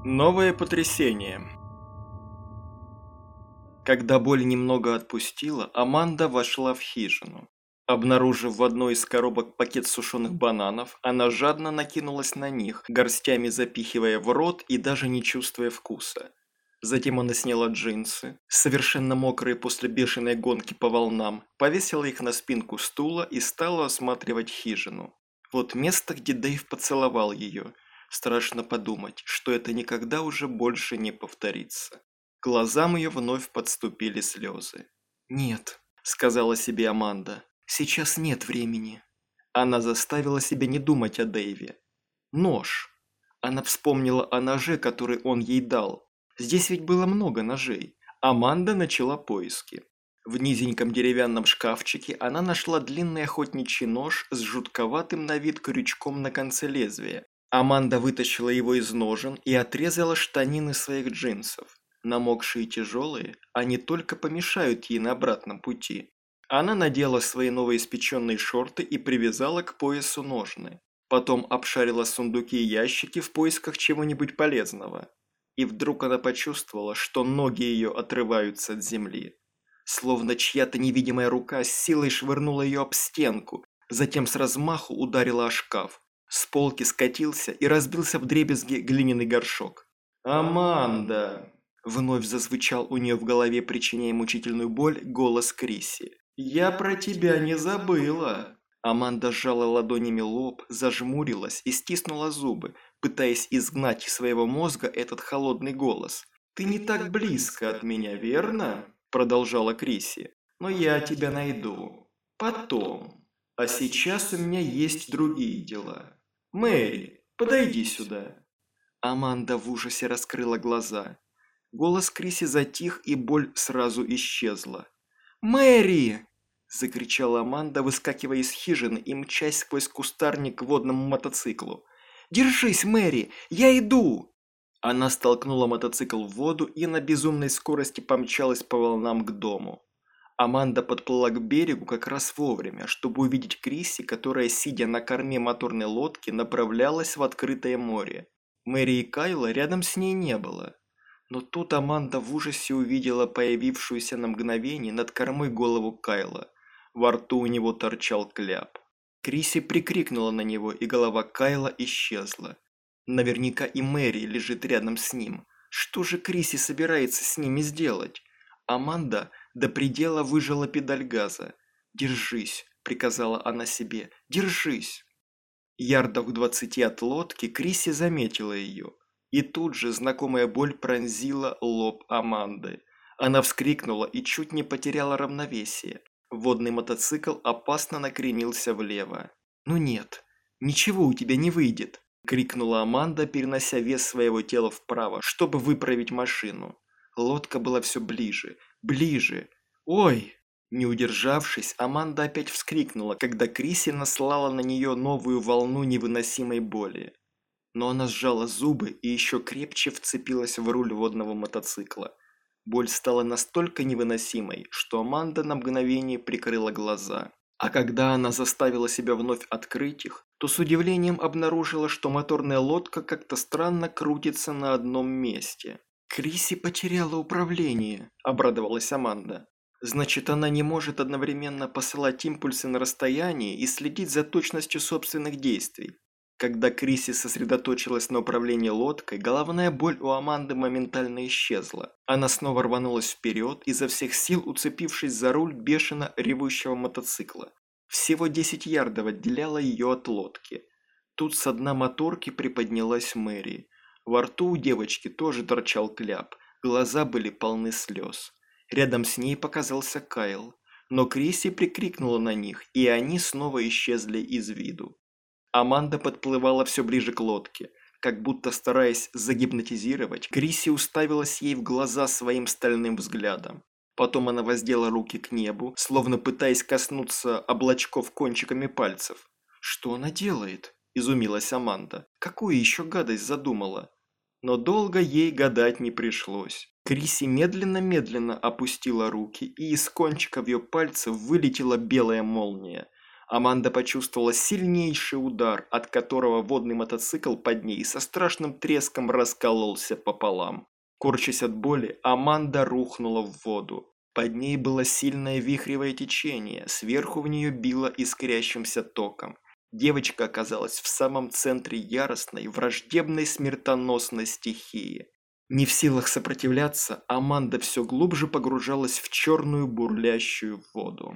Новое потрясение. Когда боль немного отпустила, Аманда вошла в хижину. Обнаружив в одной из коробок пакет сушеных бананов, она жадно накинулась на них, горстями запихивая в рот и даже не чувствуя вкуса. Затем она сняла джинсы, совершенно мокрые после бешеной гонки по волнам, повесила их на спинку стула и стала осматривать хижину. Вот место, где Дэйв поцеловал ее. Страшно подумать, что это никогда уже больше не повторится. К глазам ее вновь подступили слезы. «Нет», — сказала себе Аманда, — «сейчас нет времени». Она заставила себя не думать о Дэйве. Нож. Она вспомнила о ноже, который он ей дал. Здесь ведь было много ножей. Аманда начала поиски. В низеньком деревянном шкафчике она нашла длинный охотничий нож с жутковатым на вид крючком на конце лезвия. Аманда вытащила его из ножен и отрезала штанины своих джинсов. Намокшие и тяжелые, они только помешают ей на обратном пути. Она надела свои новоиспеченные шорты и привязала к поясу ножны. Потом обшарила сундуки и ящики в поисках чего-нибудь полезного. И вдруг она почувствовала, что ноги ее отрываются от земли. Словно чья-то невидимая рука с силой швырнула ее об стенку, затем с размаху ударила о шкаф. С полки скатился и разбился вдребезги глиняный горшок. «Аманда!» – вновь зазвучал у нее в голове, причиняя мучительную боль, голос Крисси. «Я про тебя не забыла!» Аманда сжала ладонями лоб, зажмурилась и стиснула зубы, пытаясь изгнать из своего мозга этот холодный голос. «Ты не так близко от меня, верно?» – продолжала Крисси. «Но я тебя найду. Потом. А сейчас у меня есть другие дела. Мэри, подойди сюда». Аманда в ужасе раскрыла глаза. Голос Крисси затих, и боль сразу исчезла. «Мэри!» – закричала Аманда, выскакивая из хижины и мчась сквозь кустарник к водному мотоциклу. «Держись, Мэри! Я иду!» Она столкнула мотоцикл в воду и на безумной скорости помчалась по волнам к дому. Аманда подплыла к берегу как раз вовремя, чтобы увидеть Крисси, которая, сидя на корме моторной лодки, направлялась в открытое море. Мэри и Кайла рядом с ней не было. Но тут Аманда в ужасе увидела появившуюся на мгновение над кормой голову Кайла. Во рту у него торчал кляп. Крисси прикрикнула на него, и голова Кайла исчезла. Наверняка и Мэри лежит рядом с ним. Что же Крисси собирается с ними сделать? Аманда до предела выжала педаль газа. «Держись», – приказала она себе, – «держись». Ярдах в 20 от лодки Крисси заметила ее. И тут же знакомая боль пронзила лоб Аманды. Она вскрикнула и чуть не потеряла равновесие. Водный мотоцикл опасно накренился влево. «Ну нет, ничего у тебя не выйдет», – крикнула Аманда, перенося вес своего тела вправо, чтобы выправить машину. Лодка была все ближе, ближе. «Ой!» Не удержавшись, Аманда опять вскрикнула, когда Крисси наслала на нее новую волну невыносимой боли. Но она сжала зубы и еще крепче вцепилась в руль водного мотоцикла. Боль стала настолько невыносимой, что Аманда на мгновение прикрыла глаза. А когда она заставила себя вновь открыть их, то с удивлением обнаружила, что моторная лодка как-то странно крутится на одном месте. «Крисси потеряла управление», – обрадовалась Аманда. «Значит, она не может одновременно посылать импульсы на расстоянии и следить за точностью собственных действий». Когда Крисси сосредоточилась на управлении лодкой, головная боль у Аманды моментально исчезла. Она снова рванулась вперед, изо всех сил уцепившись за руль бешено ревущего мотоцикла. Всего 10 ярдов отделяло ее от лодки. Тут со дна моторки приподнялась Мэри. Во рту у девочки тоже торчал кляп, глаза были полны слез. Рядом с ней показался Кайл, но Крисси прикрикнула на них, и они снова исчезли из виду. Аманда подплывала все ближе к лодке. Как будто стараясь загипнотизировать, Крисси уставилась ей в глаза своим стальным взглядом. Потом она воздела руки к небу, словно пытаясь коснуться облачков кончиками пальцев. «Что она делает?» – изумилась Аманда. «Какую еще гадость задумала?» Но долго ей гадать не пришлось. Крисси медленно-медленно опустила руки, и из кончиков ее пальцев вылетела белая молния. Аманда почувствовала сильнейший удар, от которого водный мотоцикл под ней со страшным треском раскололся пополам. Корчась от боли, Аманда рухнула в воду. Под ней было сильное вихревое течение, сверху в нее било искрящимся током. Девочка оказалась в самом центре яростной, враждебной, смертоносной стихии. Не в силах сопротивляться, Аманда все глубже погружалась в черную бурлящую воду.